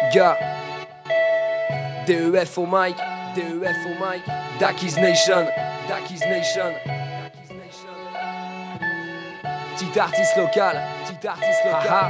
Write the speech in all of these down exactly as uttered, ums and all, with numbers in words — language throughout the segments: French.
Gars, D E F au mic, D E F au mic, Daki's Nation, Daki's Nation, Daki's Nation. Petit artiste local, petit artiste local. Ah ah.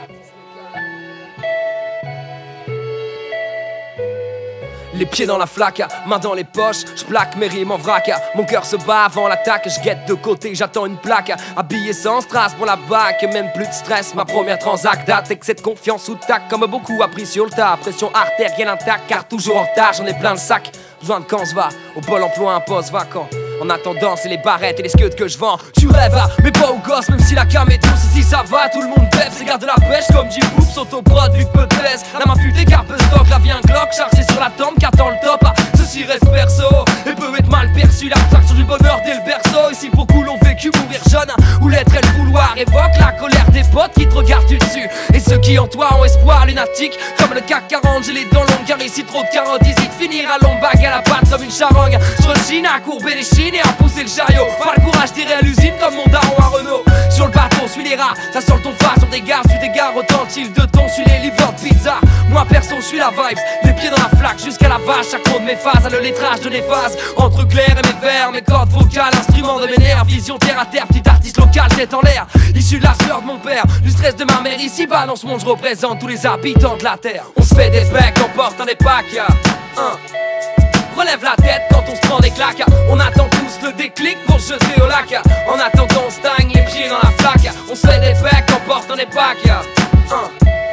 Les pieds dans la flaque, main dans les poches, je plaque mes rimes en vrac. Mon cœur se bat avant l'attaque, je guette de côté, j'attends une plaque. Habillé sans strass pour la bac, même plus de stress. Ma première transac date, excès de confiance sous tac. Comme beaucoup appris sur le tas, pression artérielle intacte. Car toujours en retard, j'en ai plein le sac. Besoin de quand se va, au pôle emploi un poste vacant. En attendant, c'est les barrettes et les scuds que je vends. Tu rêves, hein, mais pas aux gosses, même si la cam est douce. Ici ça va, tout le monde bête, c'est garde de la pêche comme J Poop, s'auto-prod, vu que peu de laisse. La main futée, carpe stock, la vie un Glock, chargé sur la tombe, qu'attend le top. Ah, ceci reste perso, et peut être mal perçu. L'abstraction du bonheur dès le berceau. Ici beaucoup l'ont vécu, mourir jeune, où l'être et le vouloir évoque la colère des potes qui te regardent du dessus. Et ceux qui en toi ont espoir lunatique, comme le C A C quarante, j'ai les dents longues, car ici trop de carottes. Ici de finir à lombague à la patte comme une charogne. Je rechine à courber les chines et à pousser le chariot. Pas le courage d'irrer à l'usine comme mon daron à Renault. Sur le bateau, suis les rats, ça sort ton face sur des gares, tu dégares autant de de ton, suis les livreurs de pizza. Moi perso, je suis la vibe, les pieds dans la flaque jusqu'à la vache. Chaque mot de mes phases a le lettrage de néphase. Entre clair et mes vers, mes cordes vocales, instrument de mes nerfs. Vision terre à terre, petit artiste local, tête en l'air. Issu de la sueur de mon père, du stress de ma mère. Ici bas dans ce monde, je représente tous les habitants de la terre. On se fait des becs, on porte un des packs. Un. Relève la tête quand on se prend des claques. On attend tous le déclic pour se jeter au lac. En attendant on stagne les pieds dans la flaque. On se fait des becs en portant des packs. Un,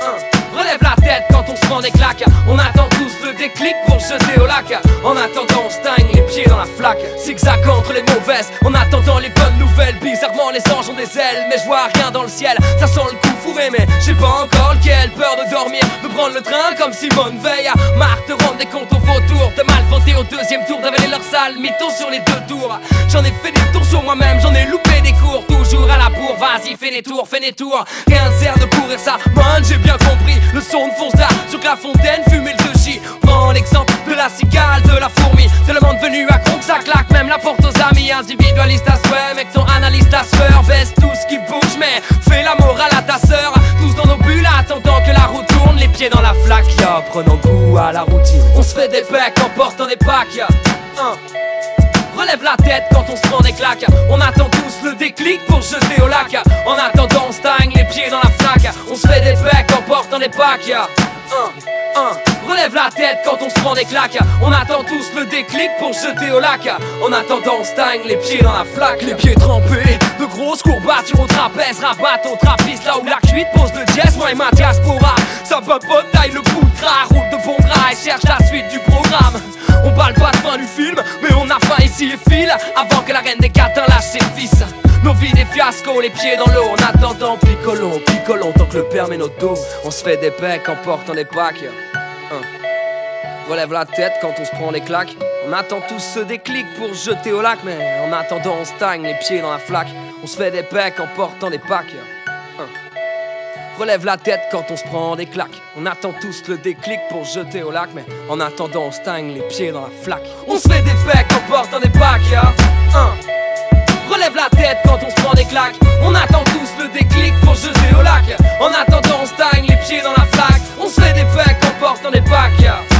un. Relève la tête quand on se prend des claques. On attend tous le déclic pour se jeter au lac. En attendant on stagne les pieds dans la flaque. Zigzag entre les mauvaises, en attendant les bonnes nouvelles. Bizarrement les anges ont des ailes, mais je vois rien dans le ciel. Ça sent le coup fourré mais je sais pas encore lequel. Peur de dormir, de prendre le train comme Simone Veil. Marc te rendre des comptes au vautour. De mal voté au deuxième tour, d'avaler leur sale mytho sur les deux tours. J'en ai fait des tours sur moi-même, j'en ai loupé des cours. Toujours à la bourre, vas-y fais des tours, fais des tours. Rien ne sert de courir ça, man j'ai bien compris. Le son de Fonza sur que la fontaine, fumer le sushi. Prends l'exemple de la cigale, de la fourmi. C'est le monde venu à gros que ça claque, même la porte aux amis. Individualiste à souhait, mec ton analyste à sueur. Baisse tout ce qui bouge, mais fais la morale à ta sœur. Tous dans nos bulles, attendant que la roue tourne. Les pieds dans la flaque, ya, prenant goût à la routine. On se fait des becs en portant des packs, ya. Un. Relève la tête quand on se prend des claques. On attend tous le déclic pour se jeter au lac. En attendant on stagne les pieds dans la flaque. On se fait des becs en portant des packs. Un, un. Relève la tête quand on se prend des claques. On attend tous le déclic pour se jeter au lac. En attendant on stagne les pieds dans la flaque. Les pieds trempés, de grosses courbatures au trapèze. Rabatte au trappiste là où la cuite pose le jazz. Moi et ma diaspora, ça papote, taille le bout de gras. Roule de bon gras et cherche la suite du programme. On parle pas de fin du film, mais on a faim ici et file. Avant que la reine des catins lâche ses fils. Nos vies des fiascos, les pieds dans l'eau. En attendant, picolons, picolons tant que le permet notre dos. On se fait des becs en portant des packs. Un. Relève la tête quand on se prend des claques. On attend tous ce déclic pour se jeter au lac. Mais en attendant on stagne les pieds dans la flaque. On se fait des becs en portant des packs. Un. Relève la tête quand on se prend des claques. On attend tous le déclic pour se jeter au lac. Mais en attendant on stagne les pieds dans la flaque. On se fait des becs en portant des packs. Un. Relève la tête quand on se prend des claques. On attend tous le déclic pour se jeter au lac. En attendant on stagne les pieds dans la flaque. On se fait des becs en portant des packs.